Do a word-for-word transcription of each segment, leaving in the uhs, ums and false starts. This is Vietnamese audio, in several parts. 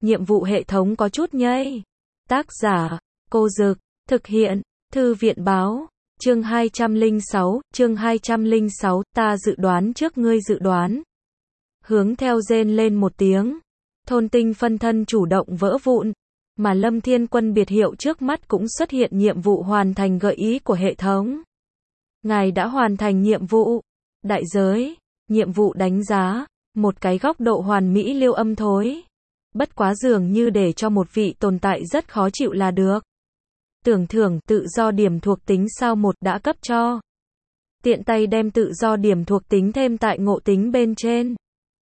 nhiệm vụ hệ thống có chút nhây. Tác giả, Cô Dực, thực hiện, Thư viện báo, chương hai trăm lẻ sáu, chương hai trăm lẻ sáu, ta dự đoán trước ngươi dự đoán. Hướng theo rên lên một tiếng, thôn tinh phân thân chủ động vỡ vụn, mà Lâm Thiên Quân biệt hiệu trước mắt cũng xuất hiện nhiệm vụ hoàn thành gợi ý của hệ thống. Ngài đã hoàn thành nhiệm vụ. Đại giới, nhiệm vụ đánh giá, một cái góc độ hoàn mỹ liêu âm thối. Bất quá dường như để cho một vị tồn tại rất khó chịu là được. Tưởng thưởng tự do điểm thuộc tính sao một đã cấp cho. Tiện tay đem tự do điểm thuộc tính thêm tại ngộ tính bên trên.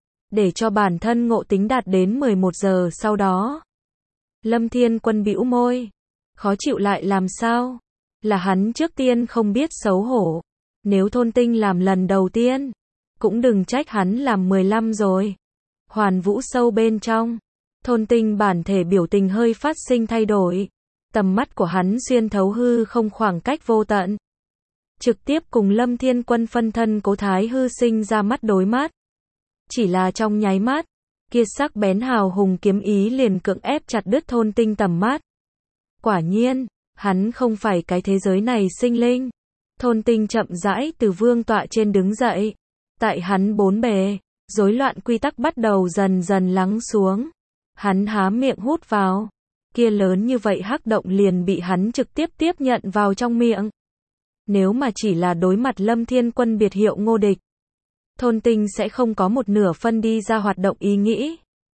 Để cho bản thân ngộ tính đạt đến mười một giờ sau đó. Lâm Thiên Quân bĩu môi. Khó chịu lại làm sao? Là hắn trước tiên không biết xấu hổ. Nếu thôn tinh làm lần đầu tiên, cũng đừng trách hắn làm mười lăm rồi. Hoàn vũ sâu bên trong, thôn tinh bản thể biểu tình hơi phát sinh thay đổi. Tầm mắt của hắn xuyên thấu hư không khoảng cách vô tận. Trực tiếp cùng Lâm Thiên Quân phân thân Cố Thái Hư sinh ra mắt đối mắt. Chỉ là trong nháy mắt, kia sắc bén hào hùng kiếm ý liền cưỡng ép chặt đứt thôn tinh tầm mắt. Quả nhiên, hắn không phải cái thế giới này sinh linh. Thôn tinh chậm rãi từ vương tọa trên đứng dậy. Tại hắn bốn bề, rối loạn quy tắc bắt đầu dần dần lắng xuống. Hắn há miệng hút vào. Kia lớn như vậy hắc động liền bị hắn trực tiếp tiếp nhận vào trong miệng. Nếu mà chỉ là đối mặt Lâm Thiên Quân biệt hiệu Ngô Địch, thôn tinh sẽ không có một nửa phân đi ra hoạt động ý nghĩ.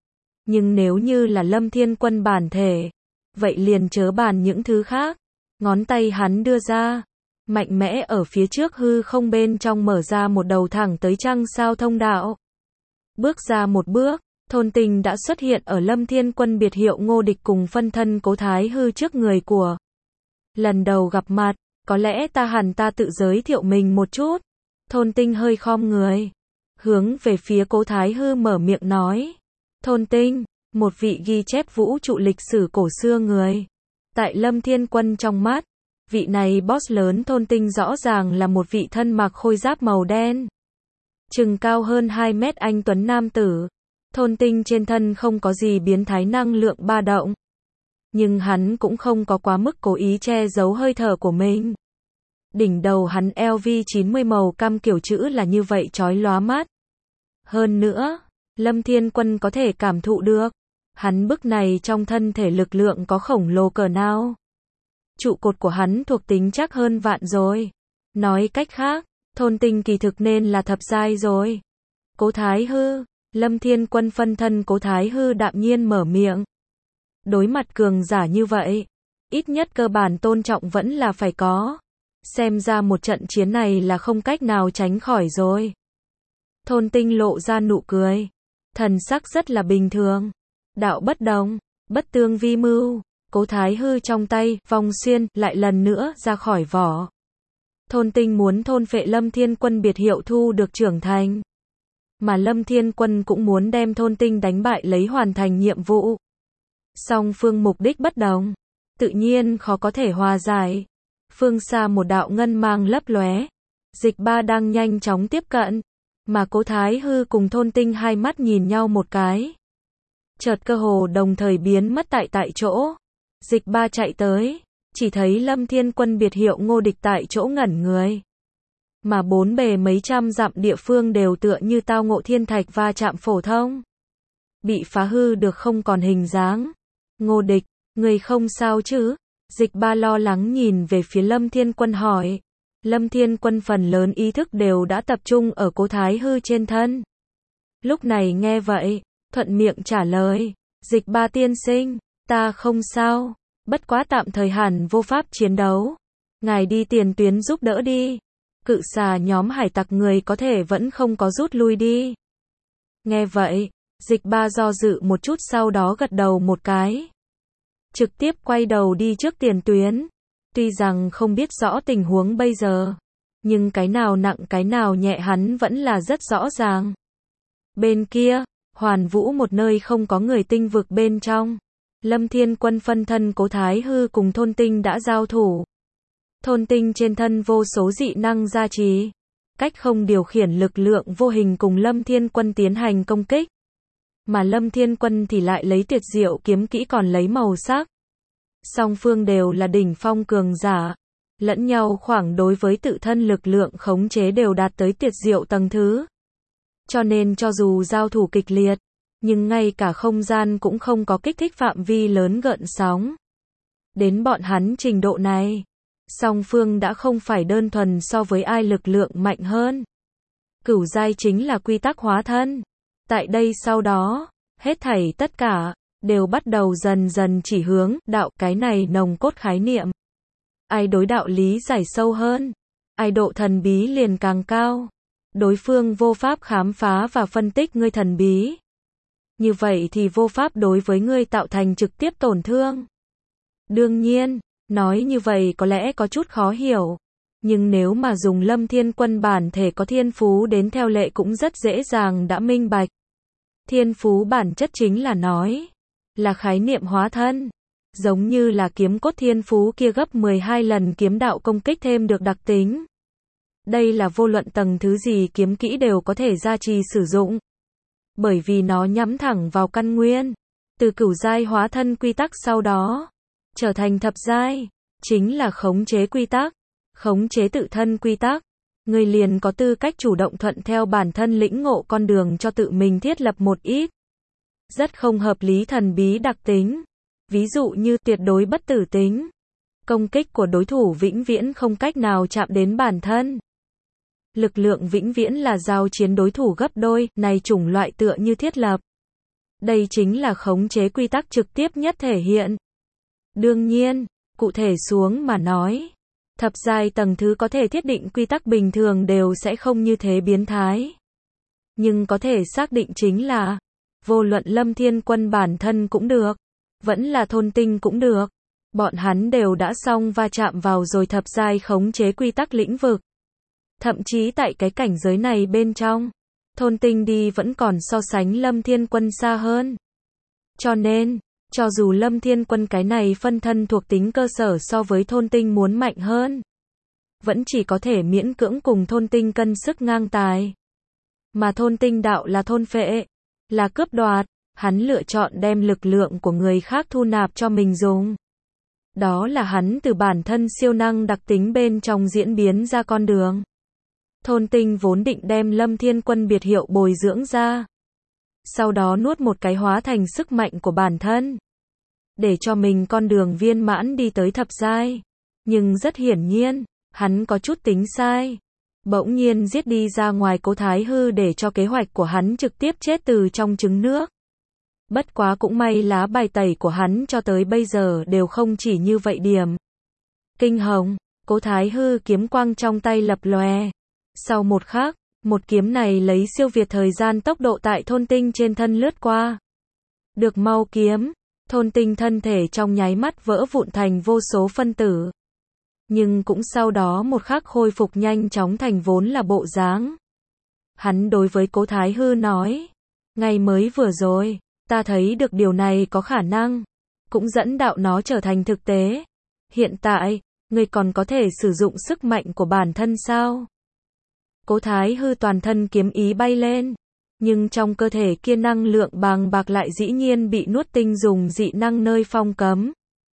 Nhưng nếu như là Lâm Thiên Quân bản thể, vậy liền chớ bàn những thứ khác. Ngón tay hắn đưa ra, mạnh mẽ ở phía trước hư không bên trong mở ra một đầu thẳng tới trăng sao thông đạo. Bước ra một bước, thôn tinh đã xuất hiện ở Lâm Thiên Quân biệt hiệu Ngô Địch cùng phân thân Cố Thái Hư trước người của. Lần đầu gặp mặt, có lẽ ta hẳn ta tự giới thiệu mình một chút. Thôn tinh hơi khom người, hướng về phía Cố Thái Hư mở miệng nói. Thôn tinh, một vị ghi chép vũ trụ lịch sử cổ xưa người. Tại Lâm Thiên Quân trong mắt, vị này boss lớn thôn tinh rõ ràng là một vị thân mặc khôi giáp màu đen. Chừng cao hơn hai mét anh tuấn nam tử. Thôn tinh trên thân không có gì biến thái năng lượng ba động. Nhưng hắn cũng không có quá mức cố ý che giấu hơi thở của mình. Đỉnh đầu hắn L V chín mươi màu cam kiểu chữ là như vậy chói lóa mắt. Hơn nữa, Lâm Thiên Quân có thể cảm thụ được. Hắn bức này trong thân thể lực lượng có khổng lồ cỡ nào. Trụ cột của hắn thuộc tính chắc hơn vạn rồi. Nói cách khác, thôn tinh kỳ thực nên là thập giai rồi. Cố Thái Hư, Lâm Thiên Quân phân thân Cố Thái Hư đạm nhiên mở miệng. Đối mặt cường giả như vậy, ít nhất cơ bản tôn trọng vẫn là phải có. Xem ra một trận chiến này là không cách nào tránh khỏi rồi. Thôn tinh lộ ra nụ cười. Thần sắc rất là bình thường. Đạo bất đồng, bất tương vi mưu. Cố Thái Hư trong tay, vòng xuyên, lại lần nữa ra khỏi vỏ. Thôn tinh muốn thôn phệ Lâm Thiên Quân biệt hiệu thu được trưởng thành. Mà Lâm Thiên Quân cũng muốn đem thôn tinh đánh bại lấy hoàn thành nhiệm vụ. Song phương mục đích bất đồng, tự nhiên khó có thể hòa giải. Phương xa một đạo ngân mang lấp lóe. Dịch ba đang nhanh chóng tiếp cận. Mà Cố Thái Hư cùng thôn tinh hai mắt nhìn nhau một cái. Chợt cơ hồ đồng thời biến mất tại tại chỗ. Dịch ba chạy tới, chỉ thấy Lâm Thiên Quân biệt hiệu Ngô Địch tại chỗ ngẩn người. Mà bốn bề mấy trăm dặm địa phương đều tựa như tao ngộ thiên thạch va chạm phổ thông. Bị phá hư được không còn hình dáng. Ngô Địch, người không sao chứ? Dịch ba lo lắng nhìn về phía Lâm Thiên Quân hỏi. Lâm Thiên Quân phần lớn ý thức đều đã tập trung ở Cố Thái Hư trên thân. Lúc này nghe vậy, thuận miệng trả lời. Dịch ba tiên sinh, ta không sao, bất quá tạm thời hẳn vô pháp chiến đấu. Ngài đi tiền tuyến giúp đỡ đi. Cự xà nhóm hải tặc người có thể vẫn không có rút lui đi. Nghe vậy, dịch ba do dự một chút sau đó gật đầu một cái. Trực tiếp quay đầu đi trước tiền tuyến. Tuy rằng không biết rõ tình huống bây giờ, nhưng cái nào nặng cái nào nhẹ hắn vẫn là rất rõ ràng. Bên kia, Hoàn Vũ một nơi không có người tinh vực bên trong. Lâm Thiên Quân phân thân Cố Thái Hư cùng thôn tinh đã giao thủ. Thôn tinh trên thân vô số dị năng gia trì. Cách không điều khiển lực lượng vô hình cùng Lâm Thiên Quân tiến hành công kích. mà Lâm Thiên Quân thì lại lấy tuyệt diệu kiếm kỹ còn lấy màu sắc. Song phương đều là đỉnh phong cường giả, lẫn nhau khoảng đối với tự thân lực lượng khống chế đều đạt tới tuyệt diệu tầng thứ. Cho nên cho dù giao thủ kịch liệt, nhưng ngay cả không gian cũng không có kích thích phạm vi lớn gợn sóng. Đến bọn hắn trình độ này, song phương đã không phải đơn thuần so với ai lực lượng mạnh hơn. Cửu giai chính là quy tắc hóa thân. Tại đây sau đó, hết thảy tất cả, đều bắt đầu dần dần chỉ hướng, đạo, cái này nồng cốt khái niệm. Ai đối đạo lý giải sâu hơn, ai độ thần bí liền càng cao. Đối phương vô pháp khám phá và phân tích ngươi thần bí. Như vậy thì vô pháp đối với ngươi tạo thành trực tiếp tổn thương. Đương nhiên, nói như vậy có lẽ có chút khó hiểu. Nhưng nếu mà dùng Lâm Thiên Quân bản thể có thiên phú đến theo lệ cũng rất dễ dàng đã minh bạch. Thiên phú bản chất chính là nói, là khái niệm hóa thân. Giống như là kiếm cốt thiên phú kia gấp mười hai lần kiếm đạo công kích thêm được đặc tính. Đây là vô luận tầng thứ gì kiếm kỹ đều có thể gia trì sử dụng. Bởi vì nó nhắm thẳng vào căn nguyên. Từ cửu giai hóa thân quy tắc sau đó, trở thành thập giai, chính là khống chế quy tắc. Khống chế tự thân quy tắc, người liền có tư cách chủ động thuận theo bản thân lĩnh ngộ con đường cho tự mình thiết lập một ít rất không hợp lý thần bí đặc tính. Ví dụ như tuyệt đối bất tử tính. Công kích của đối thủ vĩnh viễn không cách nào chạm đến bản thân. Lực lượng vĩnh viễn là giao chiến đối thủ gấp đôi, này chủng loại tựa như thiết lập. Đây chính là khống chế quy tắc trực tiếp nhất thể hiện. Đương nhiên, cụ thể xuống mà nói, thập giai tầng thứ có thể thiết định quy tắc bình thường đều sẽ không như thế biến thái. Nhưng có thể xác định chính là, vô luận Lâm Thiên Quân bản thân cũng được, vẫn là thôn tinh cũng được, bọn hắn đều đã xong va chạm vào rồi thập giai khống chế quy tắc lĩnh vực. Thậm chí tại cái cảnh giới này bên trong, thôn tinh đi vẫn còn so sánh Lâm Thiên Quân xa hơn. Cho nên, cho dù Lâm Thiên Quân cái này phân thân thuộc tính cơ sở so với thôn tinh muốn mạnh hơn, vẫn chỉ có thể miễn cưỡng cùng thôn tinh cân sức ngang tài. Mà thôn tinh đạo là thôn phệ, là cướp đoạt, hắn lựa chọn đem lực lượng của người khác thu nạp cho mình dùng. Đó là hắn từ bản thân siêu năng đặc tính bên trong diễn biến ra con đường. Thôn tinh vốn định đem Lâm Thiên Quân biệt hiệu bồi dưỡng ra, sau đó nuốt một cái hóa thành sức mạnh của bản thân, để cho mình con đường viên mãn đi tới thập giai. Nhưng rất hiển nhiên, hắn có chút tính sai. Bỗng nhiên giết đi ra ngoài Cố Thái Hư để cho kế hoạch của hắn trực tiếp chết từ trong trứng nước. Bất quá cũng may lá bài tẩy của hắn cho tới bây giờ đều không chỉ như vậy điểm. Kinh hồng, Cố Thái Hư kiếm quang trong tay lập lòe. Sau một khắc, một kiếm này lấy siêu việt thời gian tốc độ tại thôn tinh trên thân lướt qua. Được mau kiếm, thôn tinh thân thể trong nháy mắt vỡ vụn thành vô số phân tử. Nhưng cũng sau đó một khắc khôi phục nhanh chóng thành vốn là bộ dáng. Hắn đối với Cố Thái Hư nói, ngay mới vừa rồi, ta thấy được điều này có khả năng, cũng dẫn đạo nó trở thành thực tế. Hiện tại, ngươi còn có thể sử dụng sức mạnh của bản thân sao? Cố Thái Hư toàn thân kiếm ý bay lên, nhưng trong cơ thể kia năng lượng bàng bạc lại dĩ nhiên bị nuốt tinh dùng dị năng nơi phong cấm.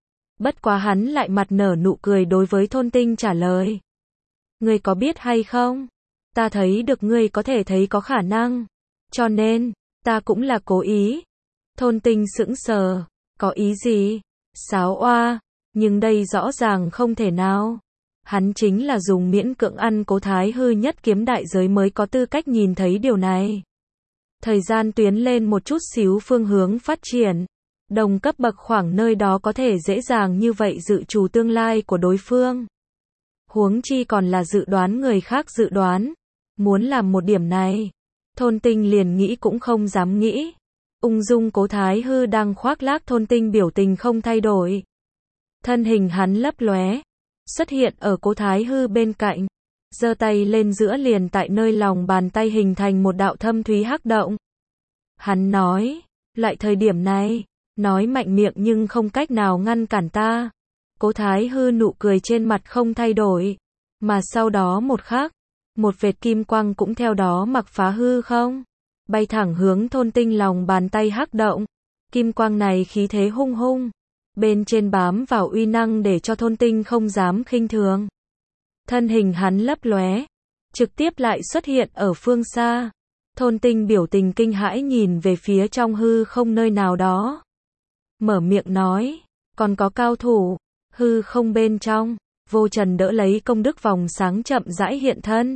Bất quá hắn lại mặt nở nụ cười đối với thôn tinh trả lời. Ngươi có biết hay không? Ta thấy được ngươi có thể thấy có khả năng. Cho nên, ta cũng là cố ý. Thôn tinh sững sờ. Có ý gì? Sáo oa. Nhưng đây rõ ràng không thể nào. Hắn chính là dùng miễn cưỡng ăn Cố Thái Hư nhất kiếm đại giới mới có tư cách nhìn thấy điều này. Thời gian tuyến lên một chút xíu phương hướng phát triển. Đồng cấp bậc khoảng nơi đó có thể dễ dàng như vậy dự trù tương lai của đối phương. Huống chi còn là dự đoán người khác dự đoán. Muốn làm một điểm này, thôn tinh liền nghĩ cũng không dám nghĩ. Ung dung Cố Thái Hư đang khoác lác, thôn tinh biểu tình không thay đổi. Thân hình hắn lấp lóe, xuất hiện ở Cố Thái Hư bên cạnh, giơ tay lên giữa liền tại nơi lòng bàn tay hình thành một đạo thâm thúy hắc động. Hắn nói, lại thời điểm này, nói mạnh miệng nhưng không cách nào ngăn cản ta. Cố Thái Hư nụ cười trên mặt không thay đổi, mà sau đó một khắc, một vệt kim quang cũng theo đó mặc phá hư không. bay thẳng hướng thôn tinh lòng bàn tay hắc động. Kim quang này khí thế hung hung, bên trên bám vào uy năng để cho thôn tinh không dám khinh thường. Thân hình hắn lấp lóe, trực tiếp lại xuất hiện ở phương xa. Thôn tinh biểu tình kinh hãi nhìn về phía trong hư không nơi nào đó. Mở miệng nói, còn có cao thủ, hư không bên trong, Vô Trần đỡ lấy công đức vòng sáng chậm rãi hiện thân.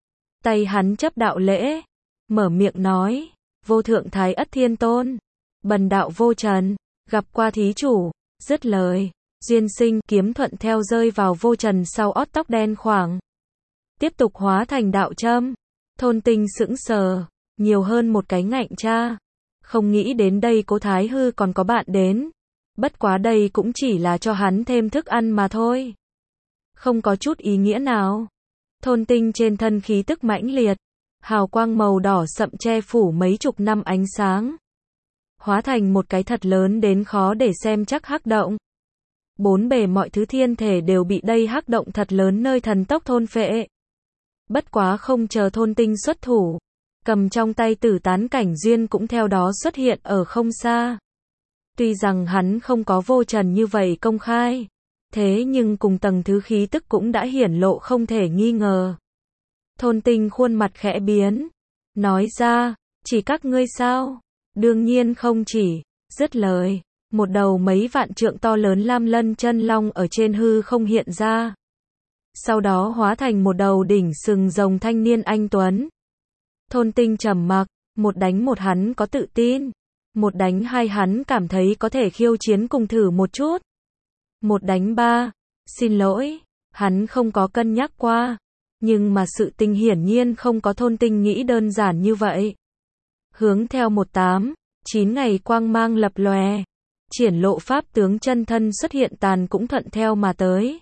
Tay hắn chấp đạo lễ, mở miệng nói, vô thượng thái ất thiên tôn, bần đạo Vô Trần, gặp qua thí chủ, dứt lời, duyên sinh kiếm thuận theo rơi vào Vô Trần sau ót tóc đen khoảng. Tiếp tục hóa thành đạo châm, thôn tinh sững sờ, nhiều hơn một cái ngạnh cha. Không nghĩ đến đây Cố Thái Hư còn có bạn đến. Bất quá đây cũng chỉ là cho hắn thêm thức ăn mà thôi. Không có chút ý nghĩa nào. Thôn tinh trên thân khí tức mãnh liệt, hào quang màu đỏ sậm che phủ mấy chục năm ánh sáng. Hóa thành một cái thật lớn đến khó để xem chắc hắc động. Bốn bề mọi thứ thiên thể đều bị đây hắc động thật lớn nơi thần tốc thôn phệ. Bất quá không chờ thôn tinh xuất thủ, cầm trong tay tử tán cảnh duyên cũng theo đó xuất hiện ở không xa. Tuy rằng hắn không có Vô Trần như vậy công khai, thế nhưng cùng tầng thứ khí tức cũng đã hiển lộ không thể nghi ngờ. Thôn tinh khuôn mặt khẽ biến, nói ra, chỉ các ngươi sao? Đương nhiên không chỉ, dứt lời, một đầu mấy vạn trượng to lớn lam lân chân long ở trên hư không hiện ra. Sau đó hóa thành một đầu đỉnh sừng rồng thanh niên anh tuấn. Thôn tinh trầm mặc, một đánh một hắn có tự tin, một đánh hai hắn cảm thấy có thể khiêu chiến cùng thử một chút. Một đánh ba, xin lỗi, hắn không có cân nhắc qua, nhưng mà sự tình hiển nhiên không có thôn tinh nghĩ đơn giản như vậy. Hướng theo một tám, chín ngày quang mang lập lòe, triển lộ pháp tướng chân thân xuất hiện tàn cũng thuận theo mà tới.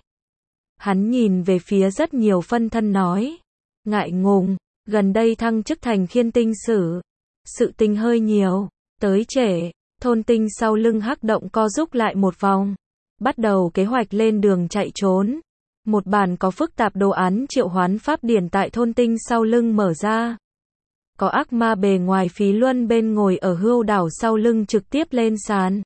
Hắn nhìn về phía rất nhiều phân thân nói, ngại ngùng, gần đây thăng chức thành khiên tinh sử, sự tình hơi nhiều, tới trễ. Thôn tinh sau lưng hắc động co rúc lại một vòng, bắt đầu kế hoạch lên đường chạy trốn. Một bản có phức tạp đồ án triệu hoán pháp điển tại thôn tinh sau lưng mở ra. Có ác ma bề ngoài Phí Luân bên ngồi ở hưu đảo sau lưng trực tiếp lên sàn.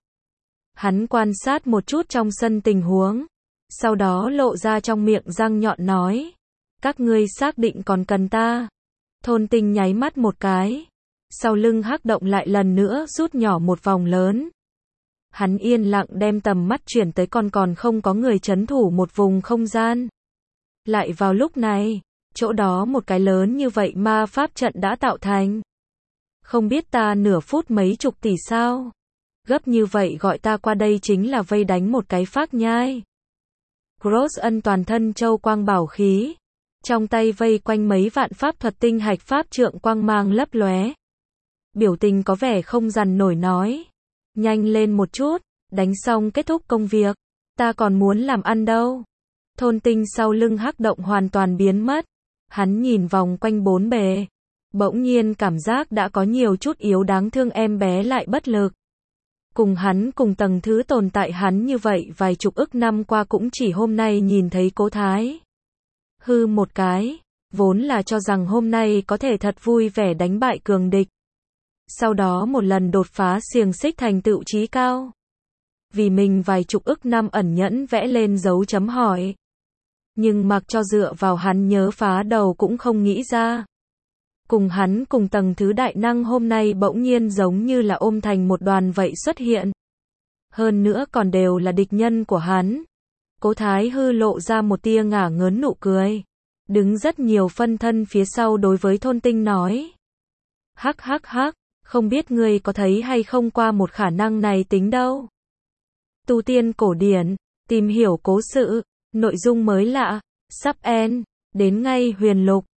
Hắn quan sát một chút trong sân tình huống, sau đó lộ ra trong miệng răng nhọn nói, các ngươi xác định còn cần ta? Thôn tinh nháy mắt một cái, sau lưng hắc động lại lần nữa rút nhỏ một vòng lớn. Hắn yên lặng đem tầm mắt chuyển tới còn còn không có người trấn thủ một vùng không gian. Lại vào lúc này, chỗ đó một cái lớn như vậy ma pháp trận đã tạo thành. Không biết ta nửa phút mấy chục tỷ sao? Gấp như vậy gọi ta qua đây chính là vây đánh một cái phác nhai. Cross ân toàn thân châu quang bảo khí, trong tay vây quanh mấy vạn pháp thuật tinh hạch pháp trượng quang mang lấp lóe. Biểu tình có vẻ không dằn nổi nói, nhanh lên một chút, đánh xong kết thúc công việc, ta còn muốn làm ăn đâu. Thôn tinh sau lưng hắc động hoàn toàn biến mất, hắn nhìn vòng quanh bốn bề, bỗng nhiên cảm giác đã có nhiều chút yếu đáng thương em bé lại bất lực. Cùng hắn cùng tầng thứ tồn tại hắn như vậy vài chục ức năm qua cũng chỉ hôm nay nhìn thấy Cố Thái Hư một cái, vốn là cho rằng hôm nay có thể thật vui vẻ đánh bại cường địch. Sau đó một lần đột phá xiềng xích thành tựu chí cao. Vì mình vài chục ức năm ẩn nhẫn vẽ lên dấu chấm hỏi. Nhưng mặc cho dựa vào hắn nhớ phá đầu cũng không nghĩ ra. Cùng hắn cùng tầng thứ đại năng hôm nay bỗng nhiên giống như là ôm thành một đoàn vậy xuất hiện. Hơn nữa còn đều là địch nhân của hắn. Cố Thái Hư lộ ra một tia ngả ngớn nụ cười. Đứng rất nhiều phân thân phía sau đối với thôn tinh nói. Hắc hắc hắc, không biết ngươi có thấy hay không qua một khả năng này tính đâu. Tu tiên cổ điển, tìm hiểu cố sự, nội dung mới lạ, sắp end, đến ngay huyền lục.